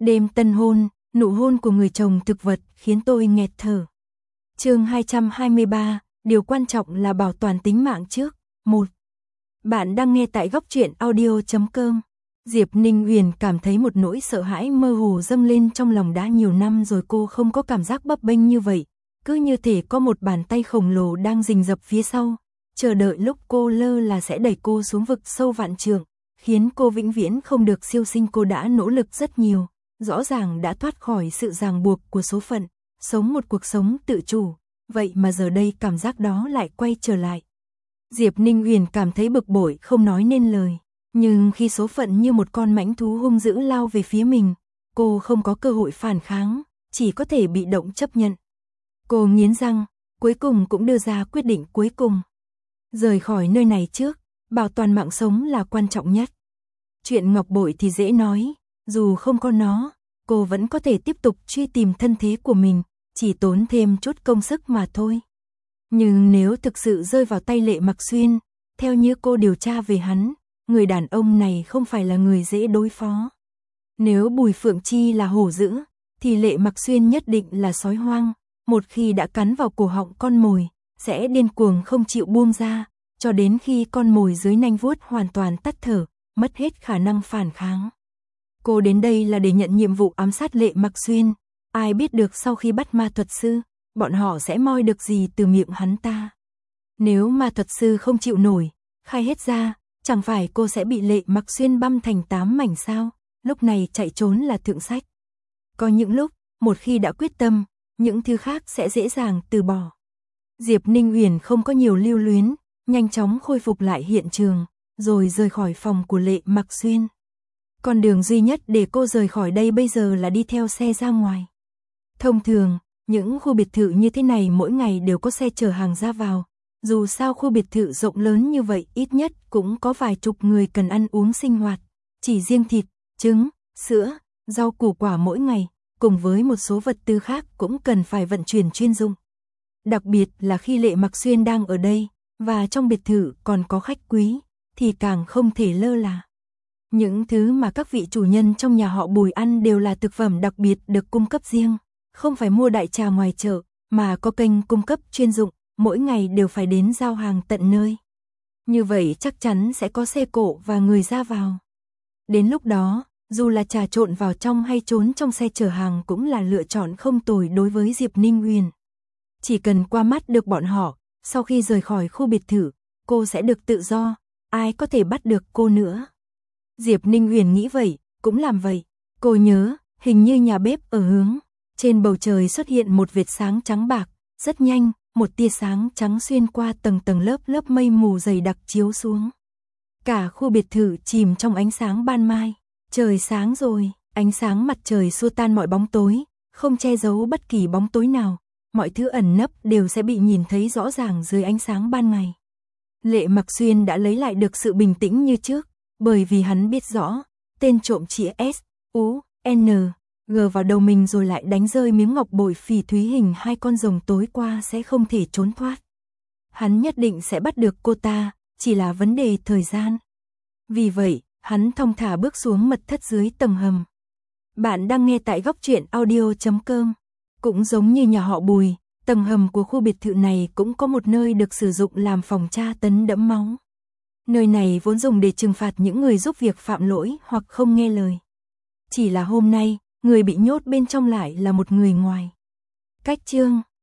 Đêm tân hôn, nụ hôn của người chồng thực vật khiến tôi nghẹt thở. Chương 223, điều quan trọng là bảo toàn tính mạng trước. 1. Bạn đang nghe tại góc truyện audio.com. Diệp Ninh Huyền cảm thấy một nỗi sợ hãi mơ hồ dâng lên trong lòng. Đã nhiều năm rồi cô không có cảm giác bấp bênh như vậy, cứ như thể có một bàn tay khổng lồ đang rình rập phía sau, chờ đợi lúc cô lơ là sẽ đẩy cô xuống vực sâu vạn trượng, khiến cô vĩnh viễn không được siêu sinh. Cô đã nỗ lực rất nhiều, rõ ràng đã thoát khỏi sự ràng buộc của số phận, sống một cuộc sống tự chủ, vậy mà giờ đây cảm giác đó lại quay trở lại. Diệp Ninh Huyền cảm thấy bực bội không nói nên lời, nhưng khi số phận như một con mãnh thú hung dữ lao về phía mình, cô không có cơ hội phản kháng, chỉ có thể bị động chấp nhận. Cô nghiến răng, cuối cùng cũng đưa ra quyết định cuối cùng. Rời khỏi nơi này trước, bảo toàn mạng sống là quan trọng nhất. Chuyện ngọc bội thì dễ nói, dù không có nó, cô vẫn có thể tiếp tục truy tìm thân thế của mình, chỉ tốn thêm chút công sức mà thôi. Nhưng nếu thực sự rơi vào tay Lệ Mặc Xuyên, theo như cô điều tra về hắn, người đàn ông này không phải là người dễ đối phó. Nếu Bùi Phượng Chi là hổ dữ, thì Lệ Mặc Xuyên nhất định là sói hoang, một khi đã cắn vào cổ họng con mồi, sẽ điên cuồng không chịu buông ra, cho đến khi con mồi dưới nanh vuốt hoàn toàn tắt thở, mất hết khả năng phản kháng. Cô đến đây là để nhận nhiệm vụ ám sát Lệ Mặc Xuyên, ai biết được sau khi bắt ma thuật sư, bọn họ sẽ moi được gì từ miệng hắn ta. Nếu ma thuật sư không chịu nổi, khai hết ra, chẳng phải cô sẽ bị Lệ Mặc Xuyên băm thành 8 mảnh sao? Lúc này chạy trốn là thượng sách. Có những lúc, một khi đã quyết tâm, những thứ khác sẽ dễ dàng từ bỏ. Diệp Ninh Huyền không có nhiều lưu luyến, nhanh chóng khôi phục lại hiện trường, rồi rời khỏi phòng của Lệ Mặc Xuyên. Con đường duy nhất để cô rời khỏi đây bây giờ là đi theo xe ra ngoài. Thông thường, những khu biệt thự như thế này mỗi ngày đều có xe chở hàng ra vào. Dù sao khu biệt thự rộng lớn như vậy ít nhất cũng có vài chục người cần ăn uống sinh hoạt. Chỉ riêng thịt, trứng, sữa, rau củ quả mỗi ngày, cùng với một số vật tư khác cũng cần phải vận chuyển chuyên dụng. Đặc biệt là khi Lệ Mặc Xuyên đang ở đây, và trong biệt thự còn có khách quý, thì càng không thể lơ là. Những thứ mà các vị chủ nhân trong nhà họ Bùi ăn đều là thực phẩm đặc biệt được cung cấp riêng, không phải mua đại trà ngoài chợ, mà có kênh cung cấp chuyên dụng, mỗi ngày đều phải đến giao hàng tận nơi. Như vậy chắc chắn sẽ có xe cộ và người ra vào. Đến lúc đó, dù là trà trộn vào trong hay trốn trong xe chở hàng cũng là lựa chọn không tồi đối với Diệp Ninh Huyền. Chỉ cần qua mắt được bọn họ, sau khi rời khỏi khu biệt thự, cô sẽ được tự do, ai có thể bắt được cô nữa. Diệp Ninh Huyền nghĩ vậy, cũng làm vậy. Cô nhớ, hình như nhà bếp ở hướng. Trên bầu trời xuất hiện một vệt sáng trắng bạc, rất nhanh, một tia sáng trắng xuyên qua tầng tầng lớp lớp mây mù dày đặc chiếu xuống. Cả khu biệt thự chìm trong ánh sáng ban mai. Trời sáng rồi, ánh sáng mặt trời xua tan mọi bóng tối, không che giấu bất kỳ bóng tối nào. Mọi thứ ẩn nấp đều sẽ bị nhìn thấy rõ ràng dưới ánh sáng ban ngày. Lệ Mặc Xuyên đã lấy lại được sự bình tĩnh như trước, bởi vì hắn biết rõ, tên trộm chĩa S, U, N, G vào đầu mình rồi lại đánh rơi miếng ngọc bội phỉ thúy hình 2 con rồng tối qua sẽ không thể trốn thoát. Hắn nhất định sẽ bắt được cô ta, chỉ là vấn đề thời gian. Vì vậy, hắn thong thả bước xuống mật thất dưới tầng hầm. Bạn đang nghe tại góc truyện audio.com. Cũng giống như nhà họ Bùi, tầng hầm của khu biệt thự này cũng có một nơi được sử dụng làm phòng tra tấn đẫm máu. Nơi này vốn dùng để trừng phạt những người giúp việc phạm lỗi hoặc không nghe lời. Chỉ là hôm nay, người bị nhốt bên trong lại là một người ngoài. Cách chương